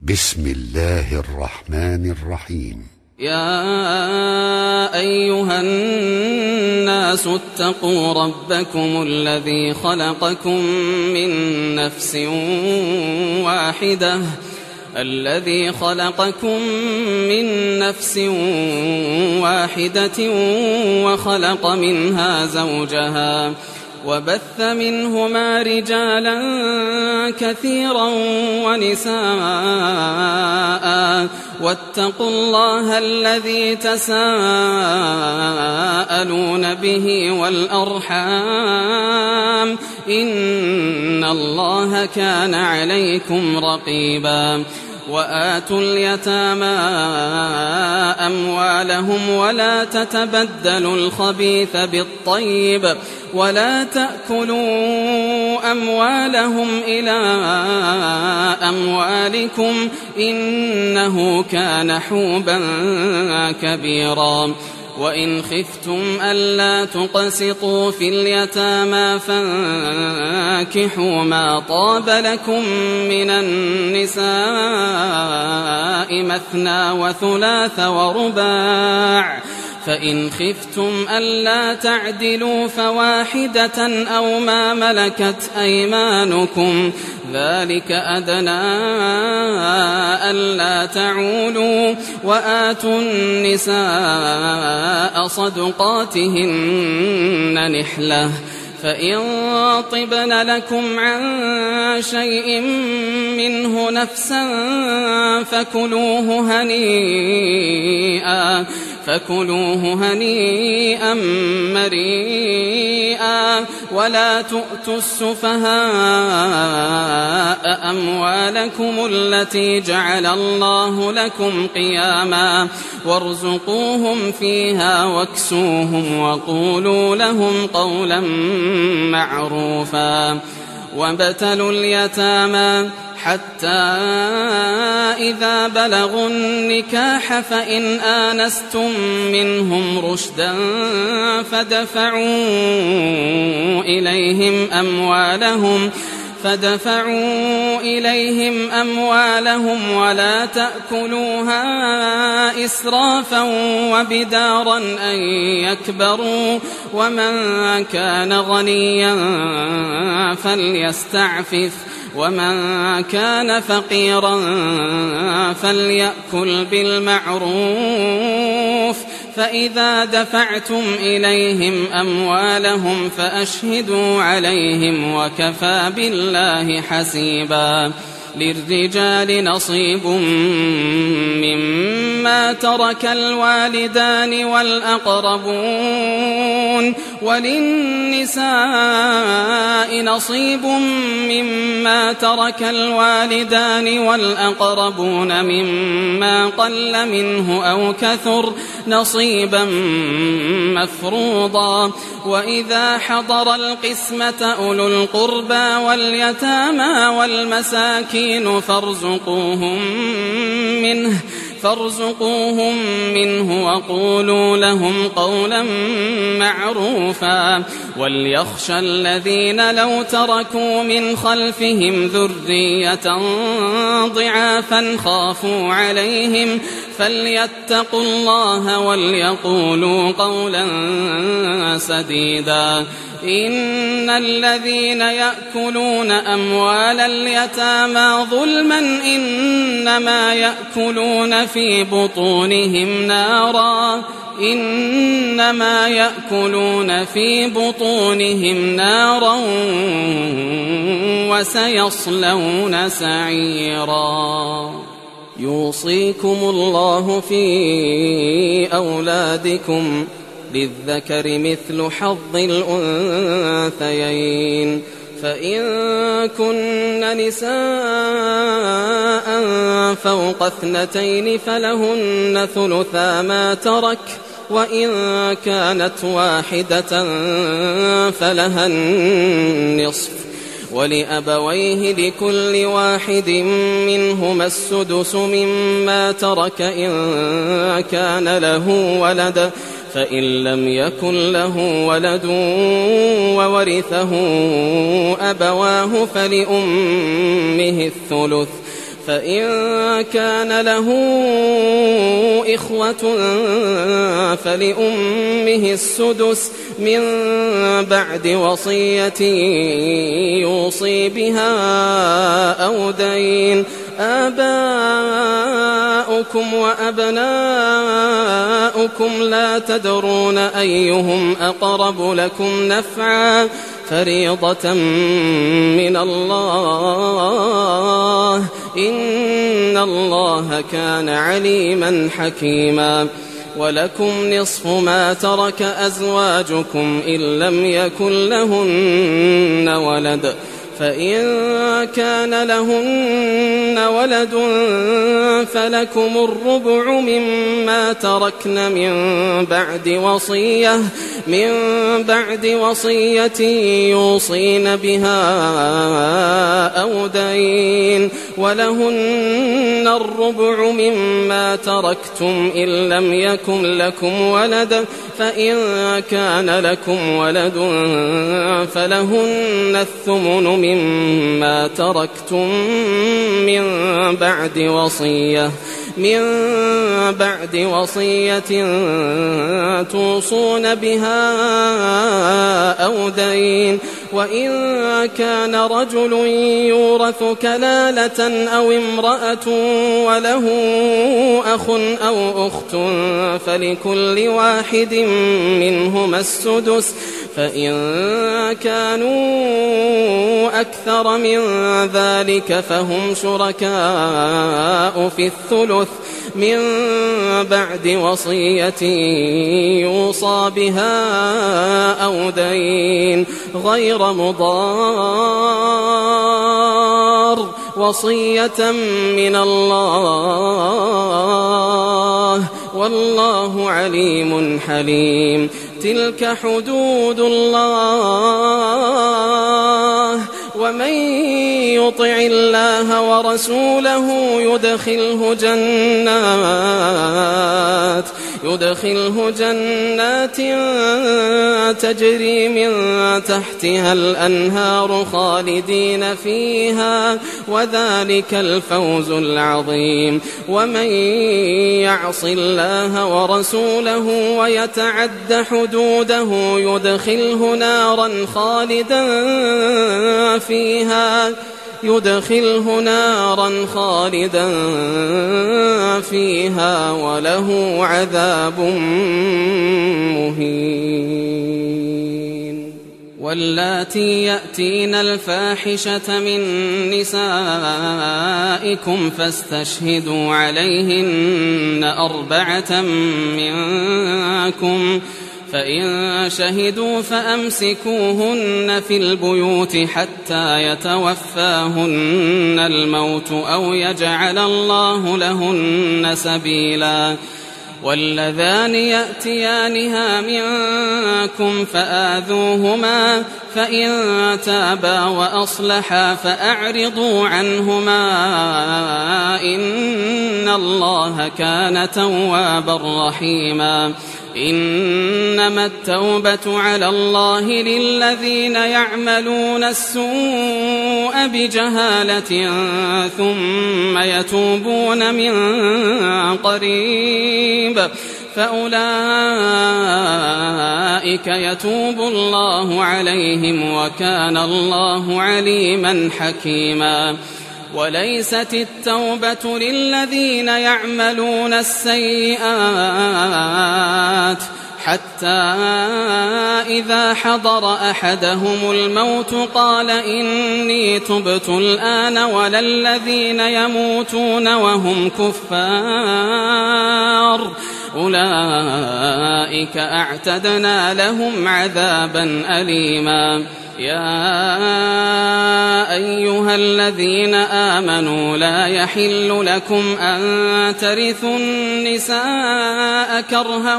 بسم الله الرحمن الرحيم. يا أيها الناس اتقوا ربكم الذي خلقكم من نفس واحدة وخلق منها زوجها وبث منهما رجالا كثيرا ونساء واتقوا الله الذي تساءلون به والأرحام إن الله كان عليكم رقيبا. وآتوا اليتامى أموالهم ولا تتبدلوا الخبيث بالطيب ولا تأكلوا أموالهم إلى أموالكم إنه كان حوبا كبيرا. وإن خفتم ألا تقسطوا في اليتامى فانكحوا ما طاب لكم من النساء مثنى وثلاث ورباع، فإن خفتم ألا تعدلوا فواحدة أو ما ملكت أيمانكم ذلك أدنى ألا تعولوا. وآتوا النساء صدقاتهن نحلة، فإن طبن لكم عن شيء منه نفسا فكلوه هنيئا مريئا. ولا تؤتوا السفهاء أموالكم التي جعل الله لكم قياما وارزقوهم فيها واكسوهم وقولوا لهم قولا معروفا. وابتلوا اليتامى حتى إذا بلغوا النكاح فإن آنستم منهم رشدا فدفعوا إليهم أموالهم ولا تأكلوها إسرافا وبدارا أن يكبروا. ومن كان غنيا فليستعفف ومن كان فقيرا فليأكل بالمعروف. فإذا دفعتم إليهم أموالهم فأشهدوا عليهم وكفى بالله حسيبا. للرجال نصيب مما ترك الوالدان والأقربون وللنساء نصيب مما ترك الوالدان والأقربون مما قل منه أو كثر نصيبا مفروضا. وإذا حضر القسمة أولو القربى واليتامى والمساكين فارزقوهم منه وقولوا لهم قولا معروفا. وليخشى الذين لو تركوا من خلفهم ذرية ضعافا خافوا عليهم فليتقوا الله وليقولوا قولا سديدا. إن الذين يأكلون أموال اليتامى ظلما إنما يأكلون في بطونهم نارا وسيصلون سعيرا. يوصيكم الله في أولادكم للذكر مثل حظ الأنثيين. فإن كن نساء فوق 2 فلهن ثلثا ما ترك، وإن كانت واحدة فلها النصف، ولأبويه لكل واحد منهما السدس مما ترك إن كان له ولد، فإن لم يكن له ولد وورثه أبواه فلأمه الثلث، فإن كان له إخوة فلأمه السدس من بعد وصية يوصي بها أو دين. آباؤكم وأبناؤكم لا تدرون أيهم أقرب لكم نفعا فريضة من الله إن الله كان عليما حكيما. ولكم نصف ما ترك أزواجكم إن لم يكن لهن ولد فإن كان لهن ولد فلكم الربع مما تركن من بعد وصية يوصين بها أو دين. ولهن الربع مما تركتم إن لم يكن لكم ولد فإن كان لكم ولد فلهن الثمن مما تركتم من بعد وصية توصون بها أو دين. وإن كان رجل يورث كلالة أو امرأة وله أخ أو أخت فلكل واحد منهما السدس فإن كانوا أكثر من ذلك فهم شركاء في الثلث من بعد وصية يوصى بها أو دين غير مضار وصية من الله والله عليم حليم. تلك حدود الله ومن يطع الله ورسوله يدخله جنات تجري من تحتها الأنهار خالدين فيها وذلك الفوز العظيم. ومن يعص الله ورسوله ويتعد حدوده يدخله نارا خالدا فيها وله عذاب مهين. واللاتي يأتين الفاحشة من نسائكم فاستشهدوا عليهن 4 منكم فإن شهدوا فأمسكوهن في البيوت حتى يتوفاهن الموت أو يجعل الله لهن سبيلا. واللذان يأتيانها منكم فآذوهما فإن تابا وأصلحا فأعرضوا عنهما إن الله كان توابا رحيما. إنما التوبة على الله للذين يعملون السوء بجهالة ثم يتوبون من قريب فأولئك يتوب الله عليهم وكان الله عليما حكيما. وليست التوبة للذين يعملون السيئات حتى إذا حضر أحدهم الموت قال إني تبت الآن ولا الذين يموتون وهم كفار أولئك أعتدنا لهم عذابا أليما. يا أيها الذين آمنوا لا يحل لكم أن ترثوا النساء كرها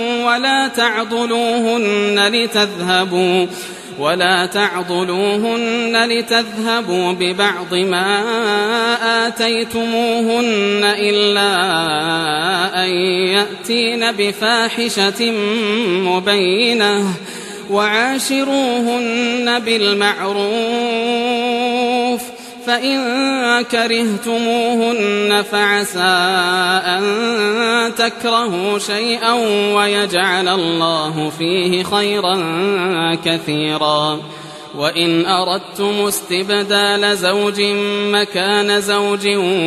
ولا تعضلوهن لتذهبوا ببعض ما آتيتموهن إلا أن يأتين بفاحشة مبينة وعاشروهن بالمعروف فإن كرهتموهن فعسى أن تكرهوا شيئا ويجعل الله فيه خيرا كثيرا. وإن أردتم استبدال زوج مكان زوج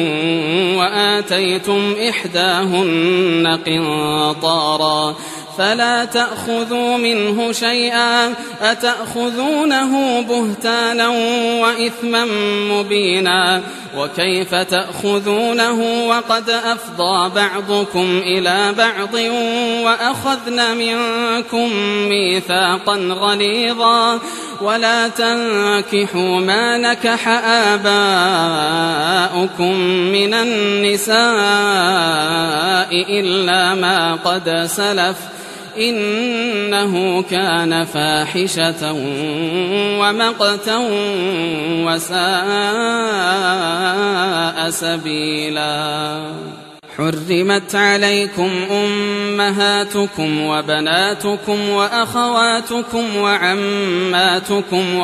وآتيتم إحداهن قنطارا فلا تأخذوا منه شيئا أتأخذونه بهتانا وإثما مبينا. وكيف تأخذونه وقد أفضى بعضكم إلى بعض وأخذن منكم ميثاقا غليظا. ولا تنكحوا ما نكح آباؤكم من النساء إلا ما قد سلف إنه كان فاحشة ومقتا وساء سبيلا. حرمت عليكم أمهاتكم وبناتكم وأخواتكم وعماتكم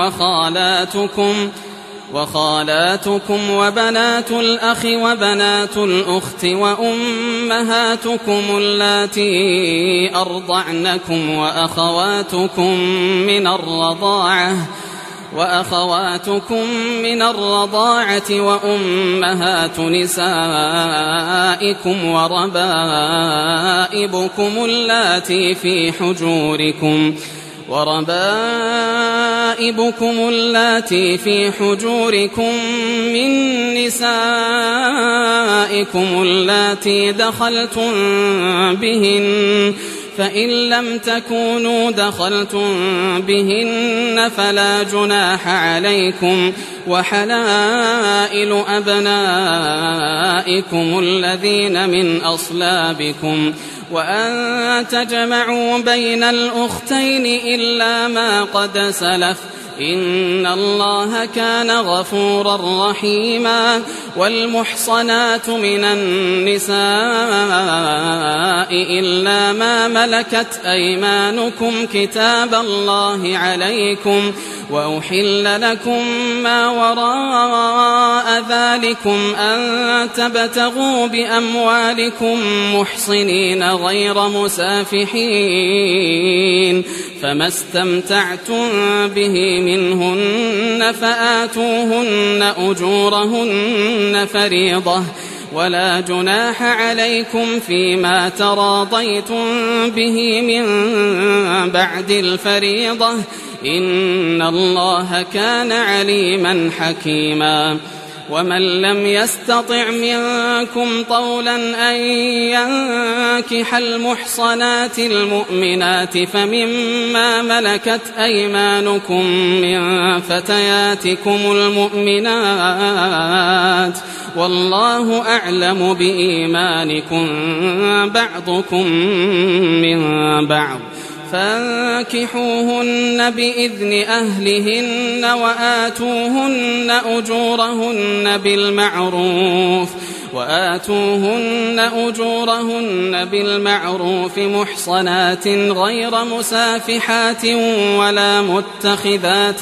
وخالاتكم وبنات الأخ وبنات الأخت وأمهاتكم اللاتي أرضعنكم وأخواتكم من الرضاعة وأمهات نسائكم وربائبكم اللاتي في حجوركم من نسائكم اللاتي دخلتم بهن فإن لم تكونوا دخلتم بهن فلا جناح عليكم. وحلائل أبنائكم الذين من أصلابكم وأن تجمعوا بين الأختين إلا ما قد سلف إن الله كان غفورا رحيما. والمحصنات من النساء إلا ما ملكت أيمانكم كتاب الله عليكم وأحل لكم ما وراء ذلكم أن تبتغوا بأموالكم محصنين غير مسافحين فما استمتعتم به منهن فآتوهن أجورهن فريضة ولا جناح عليكم فيما تراضيتم به من بعد الفريضة إن الله كان عليما حكيما. ومن لم يستطع منكم طولا أن ينكح المحصنات المؤمنات فمما ملكت أيمانكم من فتياتكم المؤمنات والله أعلم بإيمانكم بعضكم من بعض فانكحوهن بإذن أهلهن وآتوهن أجورهن بالمعروف محصنات غير مسافحات ولا متخذات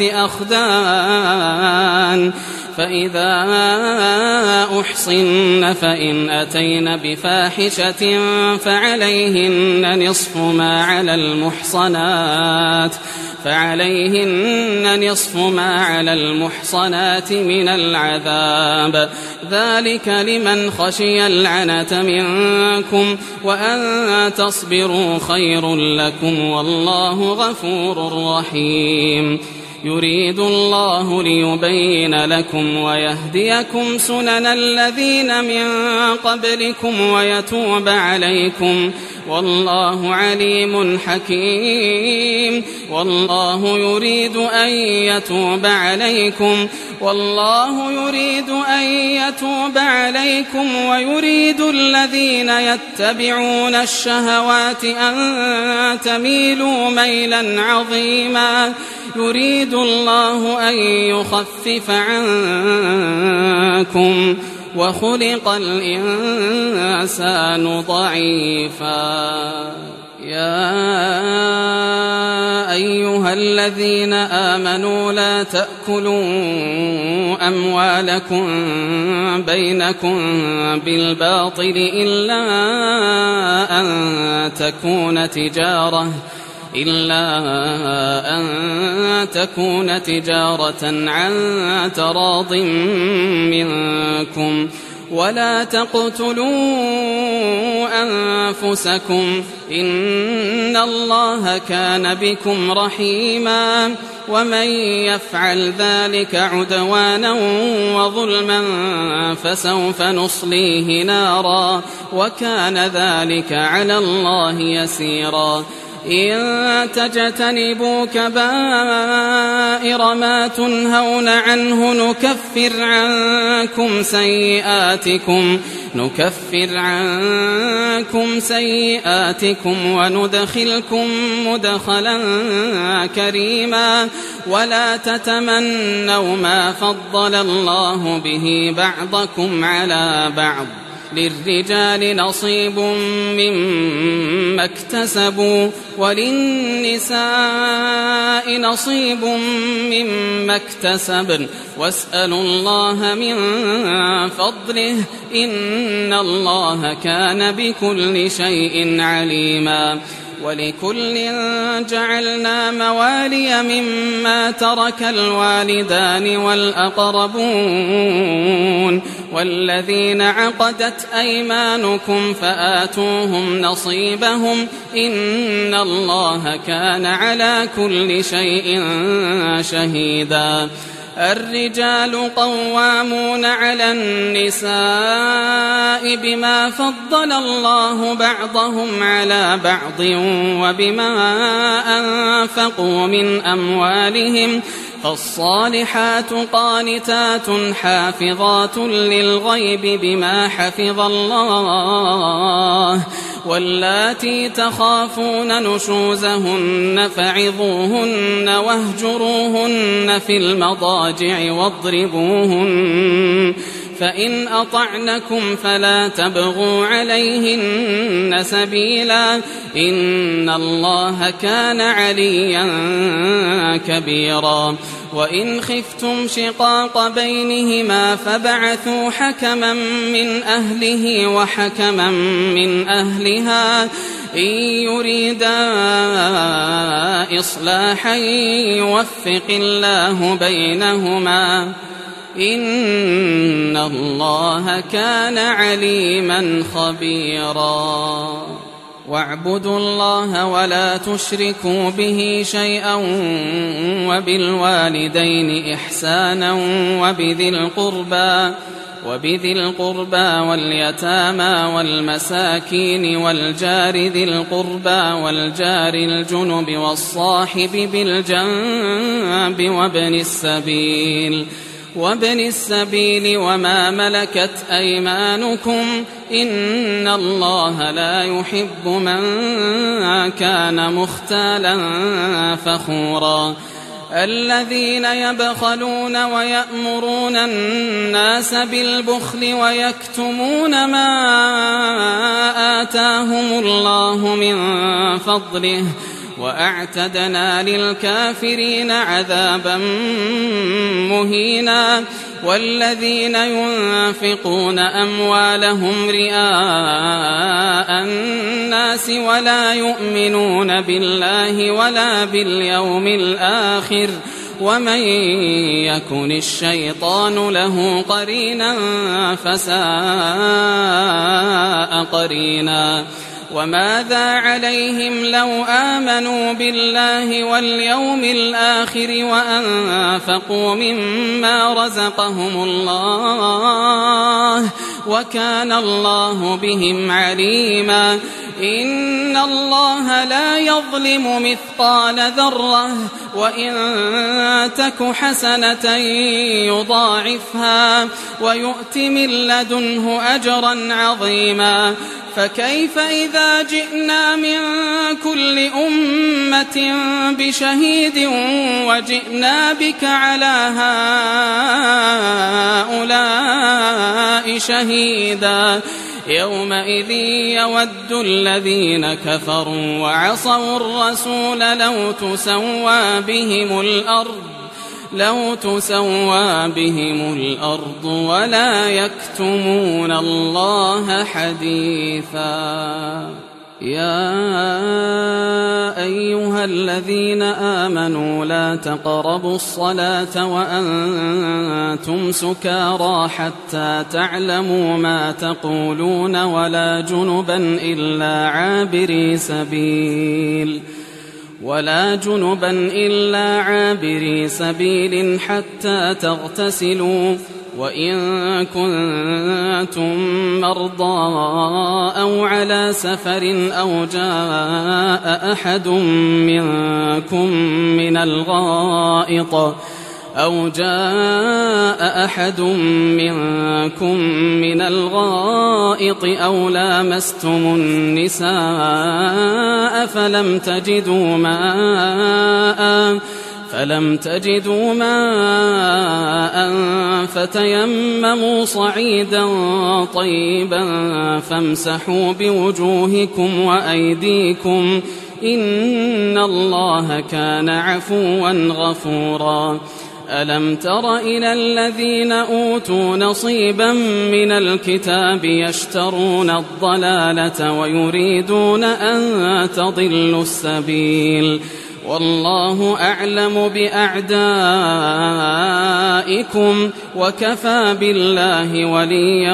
أخدان فإذا أحصن فإن أتين بفاحشة فعليهن نصف ما على المحصنات من العذاب ذلك لمن خشي العنة منكم وأن تصبروا خير لكم والله غفور رحيم. يريد الله ليبين لكم ويهديكم سنن الذين من قبلكم ويتوب عليكم والله عليم حكيم. والله يريد أن يتوب عليكم ويريد الذين يتبعون الشهوات أن تميلوا ميلا عظيما. يريد الله أن يخفف عنكم وخلق الإنسان ضعيفا. يا أيها الذين آمنوا لا تأكلوا أموالكم بينكم بالباطل إلا أن تكون تجارة عن تراض منكم ولا تقتلوا أنفسكم إن الله كان بكم رحيما ومن يفعل ذلك عدوانا وظلما فسوف نصليه نارا وكان ذلك على الله يسيرا إن تجتنبوا كبائر ما تنهون عنه نكفر عنكم سيئاتكم وندخلكم مدخلا كريما ولا تتمنوا ما فضل الله به بعضكم على بعض للرجال نصيب مما اكتسبوا وللنساء نصيب مما اكتسبن واسألوا الله من فضله إن الله كان بكل شيء عليما ولكل جعلنا موالي مما ترك الوالدان والأقربون والذين عقدت أيمانكم فآتوهم نصيبهم إن الله كان على كل شيء شهيدا الرجال قوامون على النساء بما فضل الله بعضهم على بعض وبما أنفقوا من أموالهم فالصالحات قانتات حافظات للغيب بما حفظ الله واللاتي تخافون نشوزهن فعظوهن واهجروهن في المضاجع واضربوهن فإن أطعنكم فلا تبغوا عليهن سبيلا إن الله كان عليا كبيرا وإن خفتم شقاق بينهما فبعثوا حكما من أهله وحكما من أهلها إن يريدا إصلاحا يوفق الله بينهما إن الله كان عليما خبيرا واعبدوا الله ولا تشركوا به شيئا وبالوالدين إحسانا وبذي القربى واليتامى والمساكين والجار ذي القربى والجار الجنب والصاحب بالجنب وابن السبيل وما ملكت أيمانكم إن الله لا يحب من كان مختالا فخورا الذين يبخلون ويأمرون الناس بالبخل ويكتمون ما آتاهم الله من فضله وأعتدنا للكافرين عذابا مهينا والذين ينفقون أموالهم رئاء الناس ولا يؤمنون بالله ولا باليوم الآخر ومن يكن الشيطان له قرينا فساء قرينا وماذا عليهم لو آمنوا بالله واليوم الآخر وأنفقوا مما رزقهم الله وكان الله بهم عليما إن الله لا يظلم مثقال ذرة وإن تك حسنة يضاعفها ويؤت من لدنه أجرا عظيما فكيف إذا جئنا من كل أمة بشهيد وجئنا بك على هؤلاء شهيدا يومئذ يود الذين كفروا وعصوا الرسول لو تسوى بهم الأرض ولا يكتمون الله حديثا. يا أيها الذين آمنوا لا تقربوا الصلاة وأنتم سكارى حتى تعلموا ما تقولون ولا جنبا إلا عابري سبيل حتى تغتسلوا، وإن كنتم مرضى أو على سفر أو جاء أحد منكم من الغائط أو لامستم النساء فلم تجدوا ماء فتيمموا صعيدا طيبا فامسحوا بوجوهكم وأيديكم إن الله كان عفوا غفورا. ألم تر إلى الذين أوتوا نصيبا من الكتاب يشترون الضلالة ويريدون أن تضلوا السبيل، والله أعلم بأعدائكم وكفى بالله وليا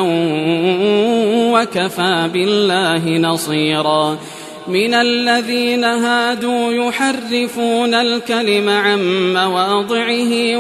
وكفى بالله نصيرا. من الذين هادوا يحرفون الكلم عن مواضعه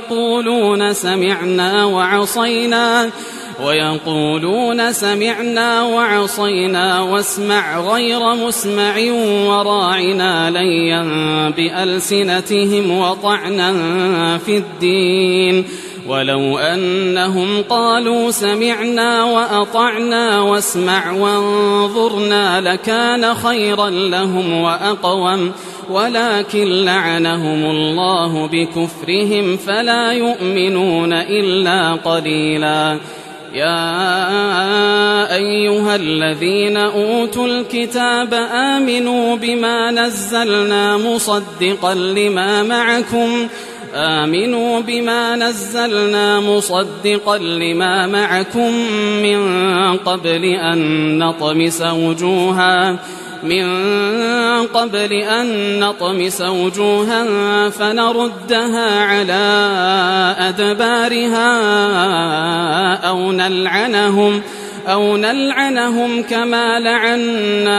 ويقولون سمعنا وعصينا واسمع غير مسمع وراعنا ليا بألسنتهم وطعنا في الدين، ولو أنهم قالوا سمعنا وأطعنا واسمع وانظرنا لكان خيرا لهم وأقوم، ولكن لعنهم الله بكفرهم فلا يؤمنون إلا قليلا. يا أيها الذين أوتوا الكتاب آمنوا بما نزلنا مصدقا لما معكم من قبل أن نطمس وجوها فنردها على أدبارها أو نلعنهم كما لعنا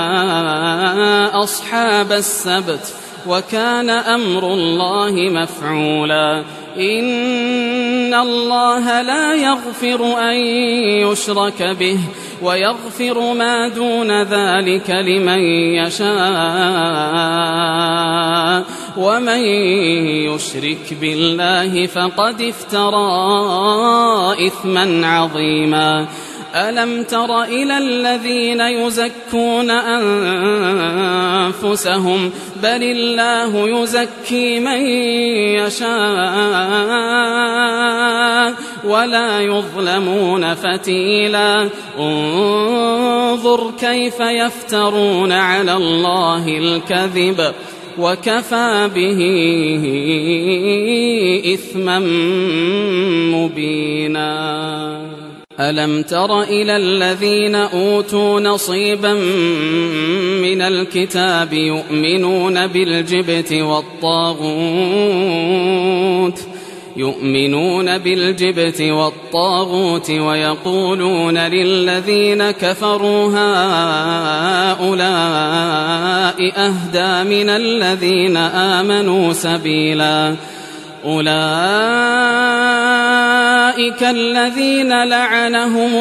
أصحاب السبت وكان أمر الله مفعولا. إن الله لا يغفر أن يشرك به ويغفر ما دون ذلك لمن يشاء، ومن يشرك بالله فقد افترى إثما عظيما. ألم تر إلى الذين يزكون أنفسهم بل الله يزكي من يشاء ولا يظلمون فتيلا. انظر كيف يفترون على الله الكذب وكفى به إثما مبينا. ألم تر إلى الذين أوتوا نصيبا من الكتاب يؤمنون بالجبت والطاغوت ويقولون للذين كفروا هؤلاء أهدى من الذين آمنوا سبيلا. أولئك الذين لعنهم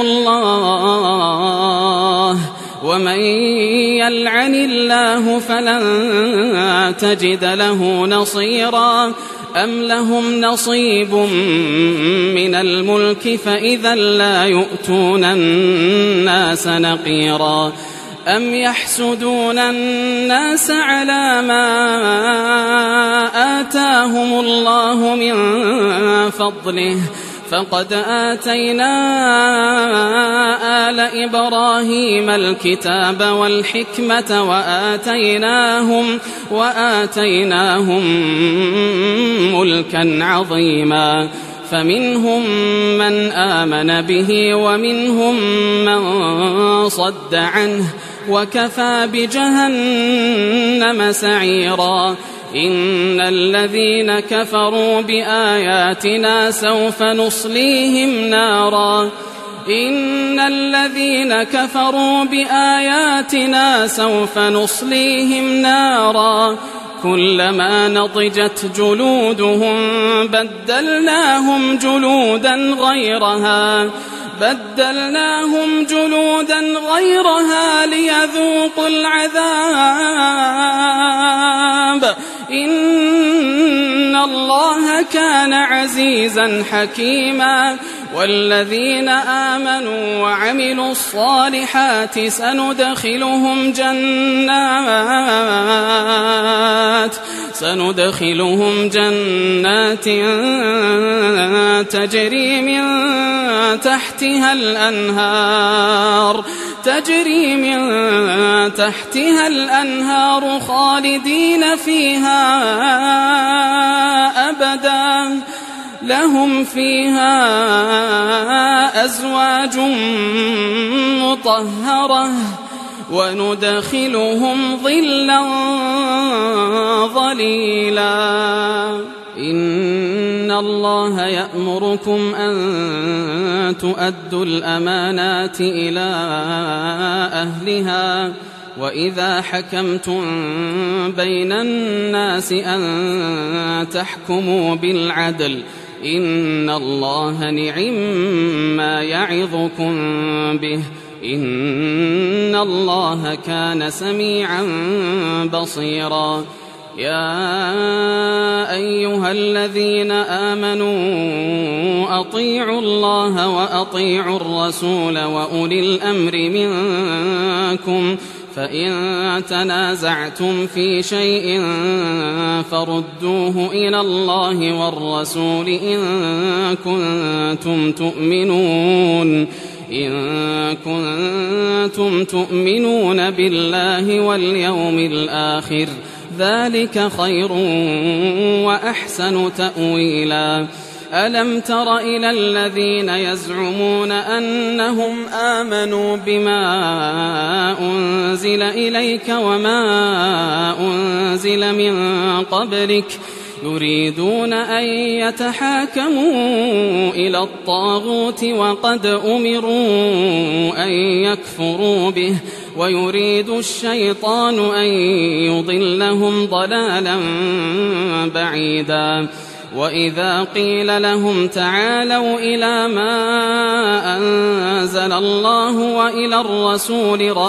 الله ومن يلعن الله فلن تجد له نصيرا. أم لهم نصيب من الملك فإذا لا يؤتون الناس نقيرا. أم يحسدون الناس على ما آتاهم الله من فضله فقد آتينا آل إبراهيم الكتاب والحكمة وآتيناهم ملكا عظيما فمنهم من آمن به ومنهم من صد عنه وكفى بجهنم سعيرا إن الذين كفروا بآياتنا سوف نصليهم نارا كلما نضجت جلودهم بدلناهم جلودا غيرها ليذوقوا العذاب إن الله كان عزيزا حكيما والذين آمنوا وعملوا الصالحات سندخلهم جنات تجري من تحتها الأنهار خالدين فيها أبدا لهم فيها أزواج مطهرة وندخلهم ظلا ظليلا إن الله يأمركم أن تؤدوا الأمانات إلى أهلها وإذا حكمتم بين الناس أن تحكموا بالعدل إن الله نعم يعظكم به إن الله كان سميعا بصيرا يا أيها الذين آمنوا أطيعوا الله وأطيعوا الرسول وأولي الأمر منكم فإن تنازعتم في شيء فردوه إلى الله والرسول إن كنتم تؤمنون بالله واليوم الآخر ذلك خير وأحسن تأويلا ألم تر إلى الذين يزعمون أنهم آمنوا بما أنزل إليك وما أنزل من قبلك يريدون أن يتحاكموا إلى الطاغوت وقد أمروا أن يكفروا به ويريد الشيطان أن يضلهم ضلالا بعيدا وإذا قيل لهم تعالوا إلى ما أنزل الله وإلى الرسول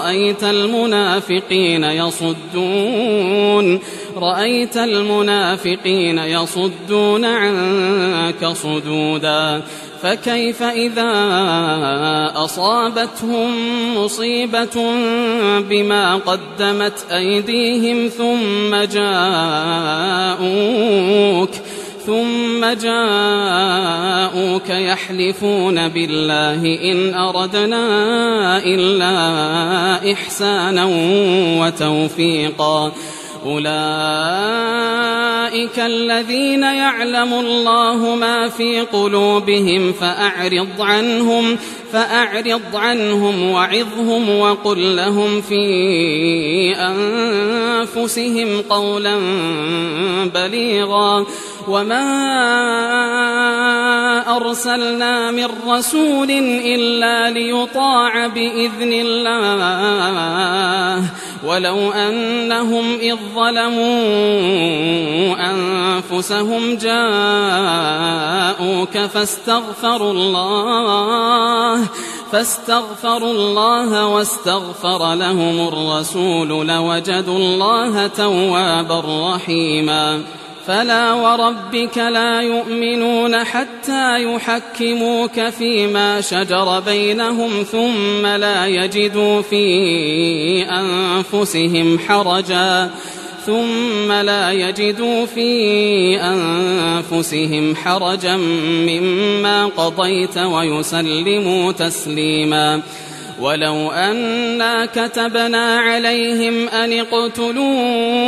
رأيت المنافقين يصدون عنك صدودا فكيف إذا أصابتهم مصيبة بما قدمت أيديهم ثم جاءوك يحلفون بالله إن أردنا إلا إحسانا وتوفيقا أولئك الذين يعلم الله ما في قلوبهم فأعرض عنهم وعظهم وقل لهم في أنفسهم قولا بليغا وما أرسلنا من رسول إلا ليطاع بإذن الله ولو أنهم إذ ظلموا أنفسهم جاءوك فاستغفروا الله واستغفر لهم الرسول لوجدوا الله توابا رحيما فلا وربك لا يؤمنون حتى يحكموك فيما شجر بينهم ثم لا يجدوا في ثم لا يجدوا في أنفسهم حرجا مما قضيت ويسلموا تسليما. ولو أنا كتبنا عليهم أن اقتلوا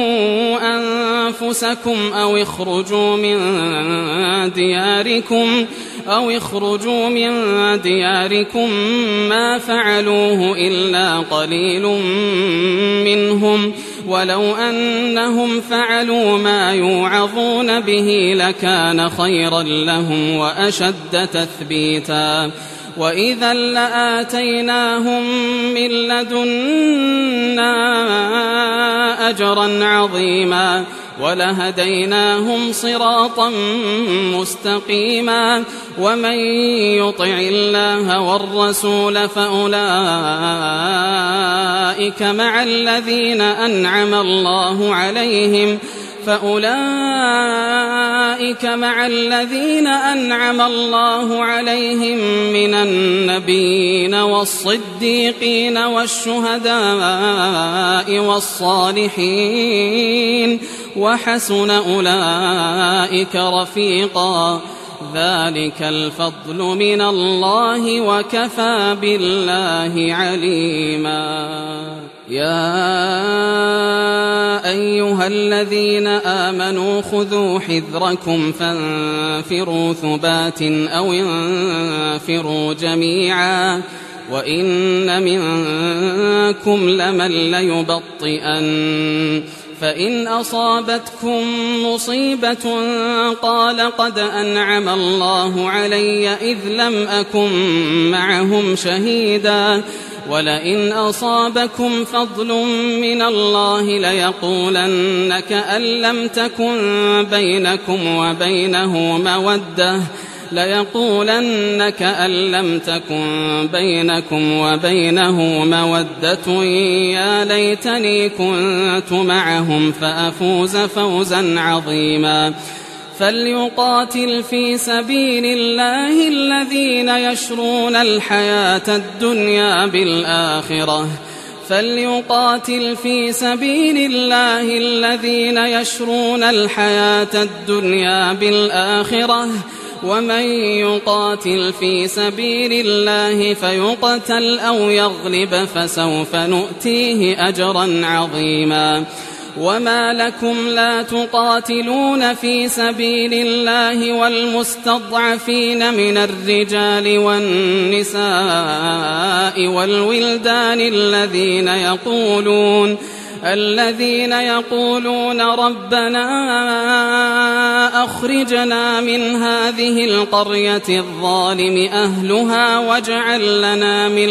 أنفسكم أو اخرجوا من دياركم ما فعلوه إلا قليل منهم، ولو أنهم فعلوا ما يوعظون به لكان خيرا لهم وأشد تثبيتا. وإذا لآتيناهم من لدنا أجرا عظيما ولهديناهم صراطا مستقيما. ومن يطع الله والرسول فأولئك مع الذين أنعم الله عليهم من النبيين والصديقين والشهداء والصالحين وحسن أولئك رفيقا. ذلك الفضل من الله وكفى بالله عليما. يا أيها الذين آمنوا خذوا حذركم فانفروا ثبات أو انفروا جميعا وإن منكم لمن ليبطئن فإن أصابتكم مصيبة قال قد أنعم الله علي إذ لم أكن معهم شهيدا ولئن أصابكم فضل من الله ليقولن كأن لم تكن بينكم وبينه مودة يا ليتني كنت معهم فأفوز فوزا عظيما. فليقاتل في سبيل الله الذين يشرون الحياة الدنيا بالآخرة ومن يقاتل في سبيل الله فيقتل أو يغلب فسوف نؤتيه أجرا عظيما. وما لكم لا تقاتلون في سبيل الله والمستضعفين من الرجال والنساء والولدان الذين يقولون ربنا أخرجنا من هذه القرية الظالم أهلها واجعل لنا من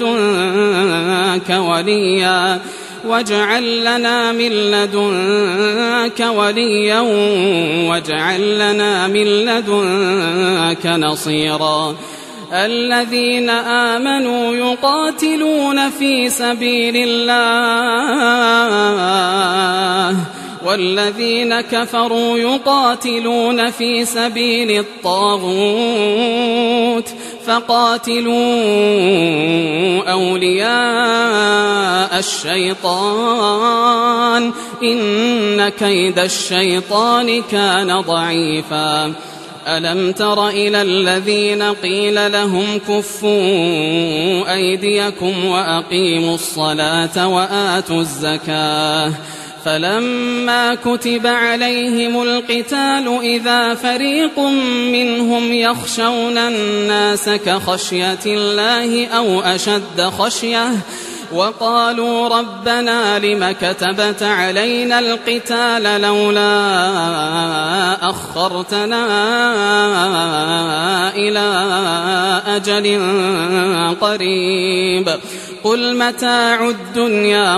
لدنك وليا واجعل لنا من لدنك نصيرا. الذين آمنوا يقاتلون في سبيل الله والذين كفروا يقاتلون في سبيل الطاغوت فقاتلوا أولياء الشيطان إن كيد الشيطان كان ضعيفا. ألم تر إلى الذين قيل لهم كفوا أيديكم وأقيموا الصلاة وآتوا الزكاة فلما كتب عليهم القتال إذا فريق منهم يخشون الناس كخشية الله أو أشد خشية وقالوا ربنا لم كتبت علينا القتال لولا أخرتنا إلى أجل قريب قل متاع الدنيا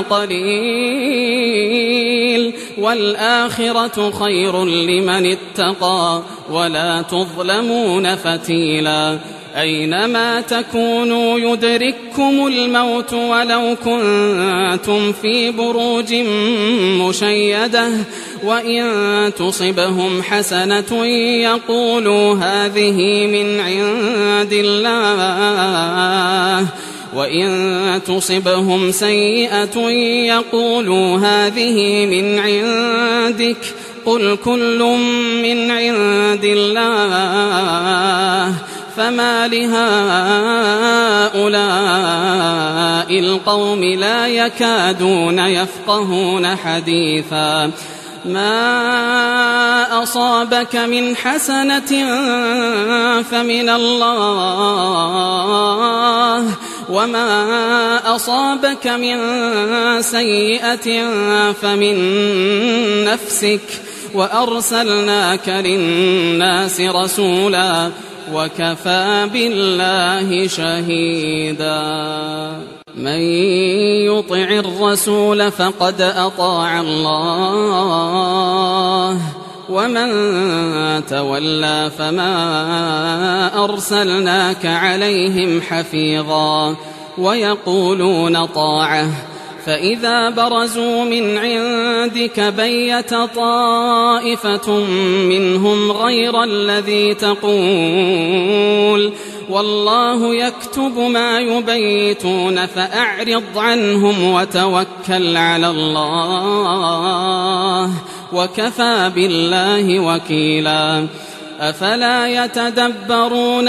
قليل والآخرة خير لمن اتقى ولا تظلمون فتيلا. أينما تكونوا يدرككم الموت ولو كنتم في بروج مشيدة وإن تصبهم حسنة يقولوا هذه من عند الله وإن تصبهم سيئة يقولوا هذه من عندك قل كل من عند الله فما لهؤلاء القوم لا يكادون يفقهون حديثا ما أصابك من حسنة فمن الله وما أصابك من سيئة فمن نفسك وأرسلناك للناس رسولا وكفى بالله شهيدا من يطع الرسول فقد أطاع الله ومن تولى فما أرسلناك عليهم حفيظا ويقولون طاعة فإذا برزوا من عندك بيت طائفة منهم غير الذي تقول والله يكتب ما يبيتون فأعرض عنهم وتوكل على الله وكفى بالله وكيلا أفلا يتدبرون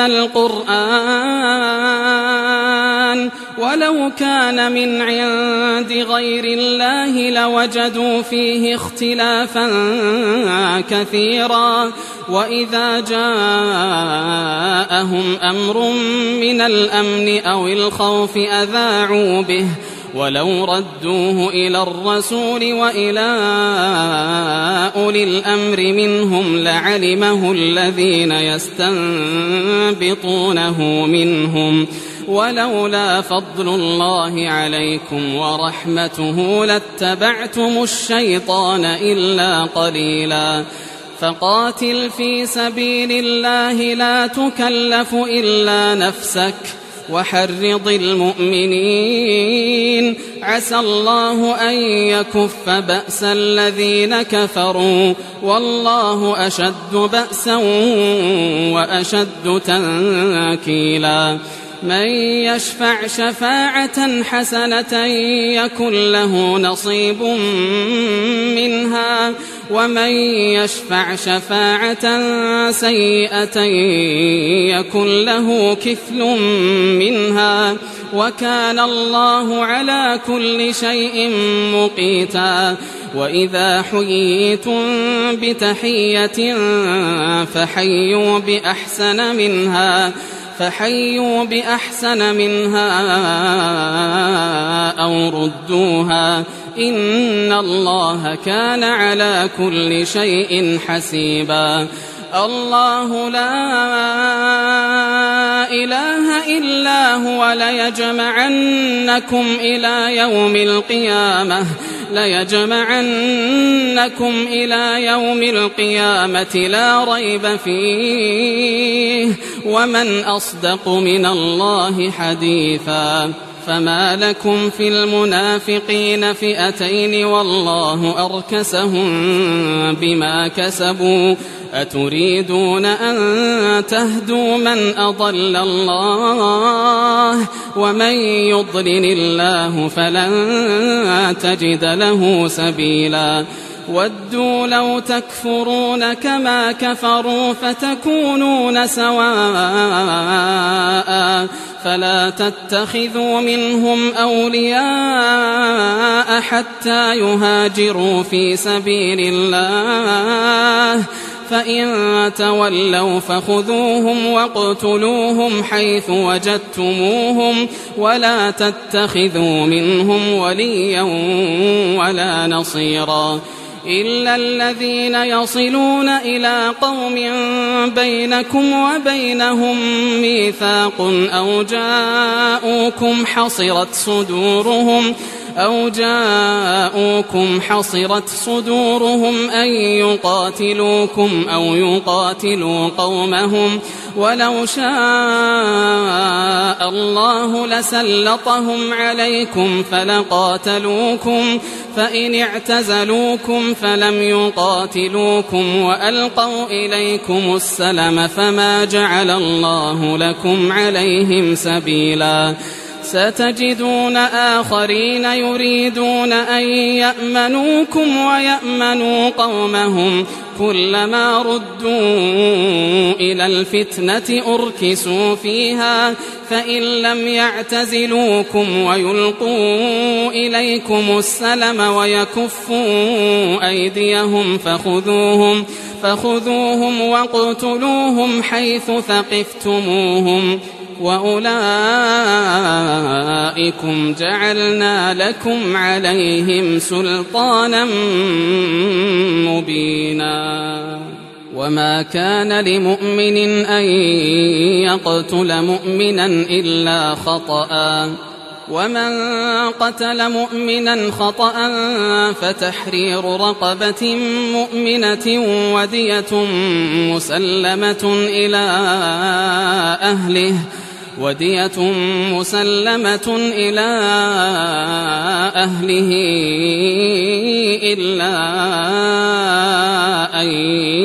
القرآن ولو كان من عند غير الله لوجدوا فيه اختلافا كثيرا وإذا جاءهم أمر من الأمن أو الخوف أذاعوا به ولو ردوه إلى الرسول وإلى أولي الأمر منهم لعلمه الذين يستنبطونه منهم ولولا فضل الله عليكم ورحمته لاتبعتم الشيطان إلا قليلا فقاتل في سبيل الله لا تكلف إلا نفسك وحرض المؤمنين عسى الله أن يكف بأس الذين كفروا والله أشد بأسا وأشد تنكيلا من يشفع شفاعة حسنة يكن له نصيب منها ومن يشفع شفاعة سيئة يكن له كفل منها وكان الله على كل شيء مقيتا وإذا حييتم بتحية فحيوا بأحسن منها أو ردوها إن الله كان على كل شيء حسيبا الله لا إله إلا هو ليجمعنكم إلى يوم القيامة لا ريب فيه ومن أصدق من الله حديثا فما لكم في المنافقين فئتين والله أركسهم بما كسبوا أتريدون أن تهدوا من أضل الله ومن يضلل الله فلن تجد له سبيلا ودوا لو تكفرون كما كفروا فتكونون سواء فلا تتخذوا منهم أولياء حتى يهاجروا في سبيل الله فإن تولوا فخذوهم واقتلوهم حيث وجدتموهم ولا تتخذوا منهم وليا ولا نصيرا إلا الذين يصلون إلى قوم بينكم وبينهم ميثاق أو جاءوكم حصرت صدورهم أن يقاتلوكم أو يقاتلوا قومهم ولو شاء الله لسلطهم عليكم فلقاتلوكم فإن اعتزلوكم فلم يقاتلوكم وألقوا إليكم السلم فما جعل الله لكم عليهم سبيلا ستجدون آخرين يريدون أن يأمنوكم ويأمنوا قومهم كلما ردوا إلى الفتنة أركسوا فيها فإن لم يعتزلوكم ويلقوا إليكم السلم ويكفوا أيديهم فخذوهم واقتلوهم حيث ثقفتموهم وأولئكم جعلنا لكم عليهم سلطانا مبينا وما كان لمؤمن أن يقتل مؤمنا إلا خطأ ومن قتل مؤمنا خطأ فتحرير رقبة مؤمنة ودية مسلمة إلى أهله إلا أن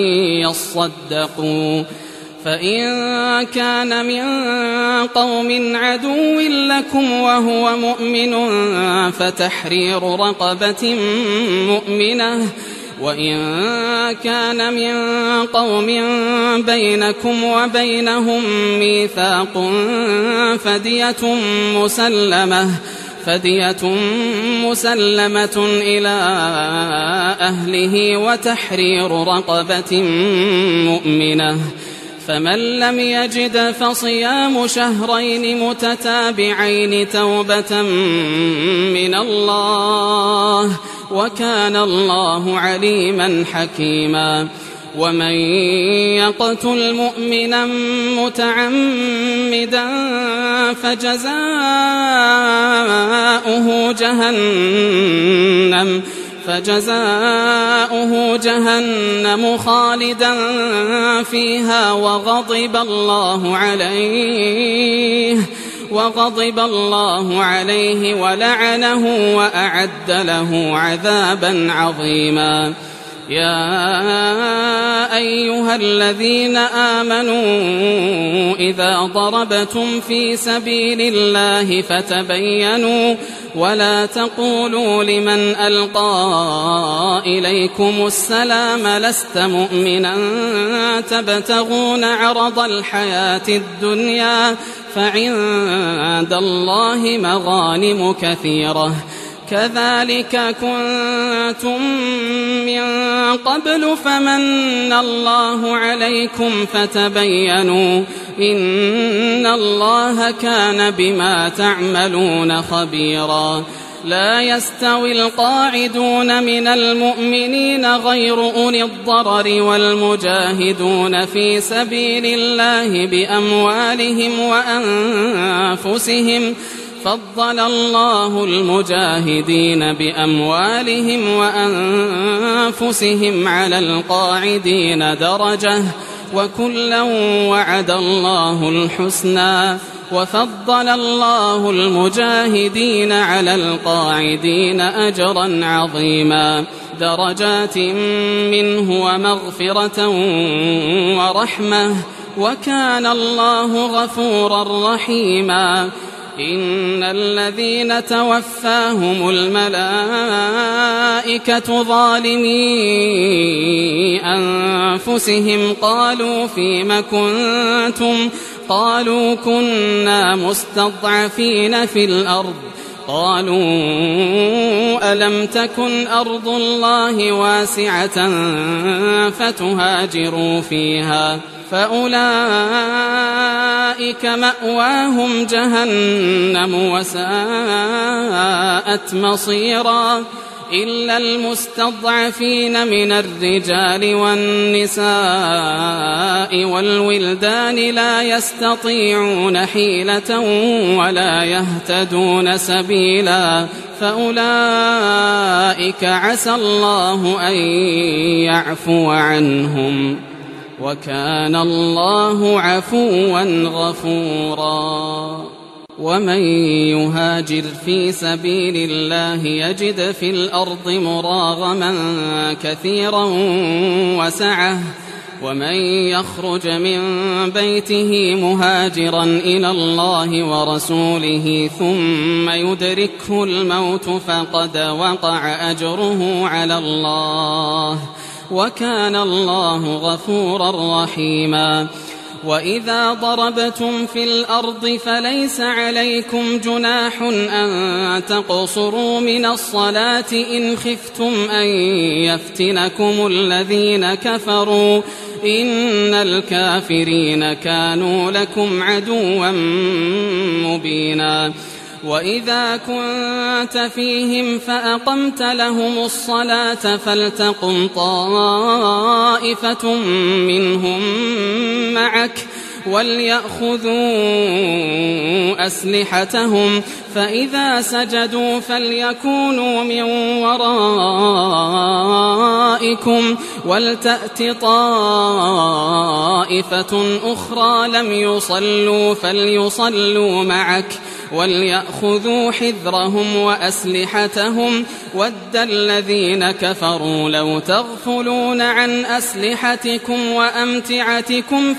يصدقوا فإن كان من قوم عدو لكم وهو مؤمن فتحرير رقبة مؤمنة وإن كان من قوم بينكم وبينهم ميثاق فدية مسلمة إلى أهله وتحرير رقبة مؤمنة فمن لم يجد فصيام شهرين متتابعين توبة من الله وكان الله عليما حكيما ومن يقتل مؤمنا متعمدا فجزاؤه جهنم خالدا فيها وغضب الله عليه ولعنه وأعد له عذابا عظيما يا أيها الذين آمنوا إذا ضربتم في سبيل الله فتبينوا ولا تقولوا لمن ألقى إليكم السلام لست مؤمنا تبتغون عرض الحياة الدنيا فعند الله مغانم كثيرة كذلك كنتم من قبل فمن الله عليكم فتبينوا إن الله كان بما تعملون خبيرا لا يستوي القاعدون من المؤمنين غير أولي الضرر والمجاهدون في سبيل الله بأموالهم وأنفسهم فضل الله المجاهدين بأموالهم وأنفسهم على القاعدين درجة وكلا وعد الله الحسنى وفضل الله المجاهدين على القاعدين أجرا عظيما درجات منه ومغفرة ورحمة وكان الله غفورا رحيما إن الذين توفاهم الملائكة ظالمي أنفسهم قالوا فيم كنتم قالوا كنا مستضعفين في الأرض قالوا ألم تكن أرض الله واسعة فتهاجروا فيها فأولئك مأواهم جهنم وساءت مصيرا إلا المستضعفين من الرجال والنساء والولدان لا يستطيعون حيلة ولا يهتدون سبيلا فأولئك عسى الله أن يعفو عنهم وكان الله عفوا غفورا ومن يهاجر في سبيل الله يجد في الأرض مراغما كثيرا وسعة ومن يخرج من بيته مهاجرا إلى الله ورسوله ثم يدركه الموت فقد وقع أجره على الله وكان الله غفورا رحيما. وإذا ضربتم في الأرض فليس عليكم جناح أن تقصروا من الصلاة إن خفتم أن يفتنكم الذين كفروا إن الكافرين كانوا لكم عدوا مبينا. وإذا كنت فيهم فأقمت لهم الصلاة فلتقم طائفة منهم معك وليأخذوا أسلحتهم فإذا سجدوا فليكونوا من ورائكم ولتأت طائفة أخرى لم يصلوا فليصلوا معك وليأخذوا حذرهم وأسلحتهم ود الذين كفروا لو تغفلون عن أسلحتكم وأمتعتكم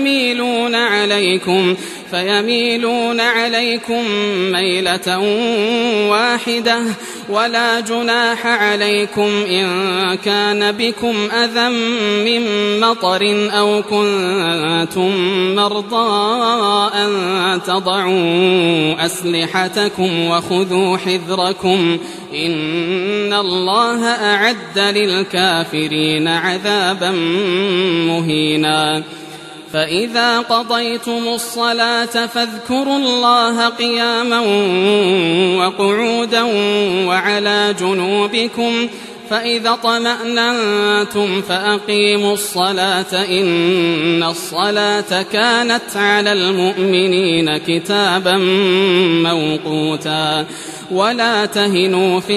فيميلون عليكم ميلة واحدة ولا جناح عليكم إن كان بكم أذى من مطر أو كنتم مرضى أن تضعوا أسلحتكم وخذوا حذركم إن الله أعد للكافرين عذابا مهينا. فإذا قضيتم الصلاة فاذكروا الله قياما وقعودا وعلى جنوبكم فإذا اطمأننتم فأقيموا الصلاة إن الصلاة كانت على المؤمنين كتابا موقوتا. ولا تهنوا في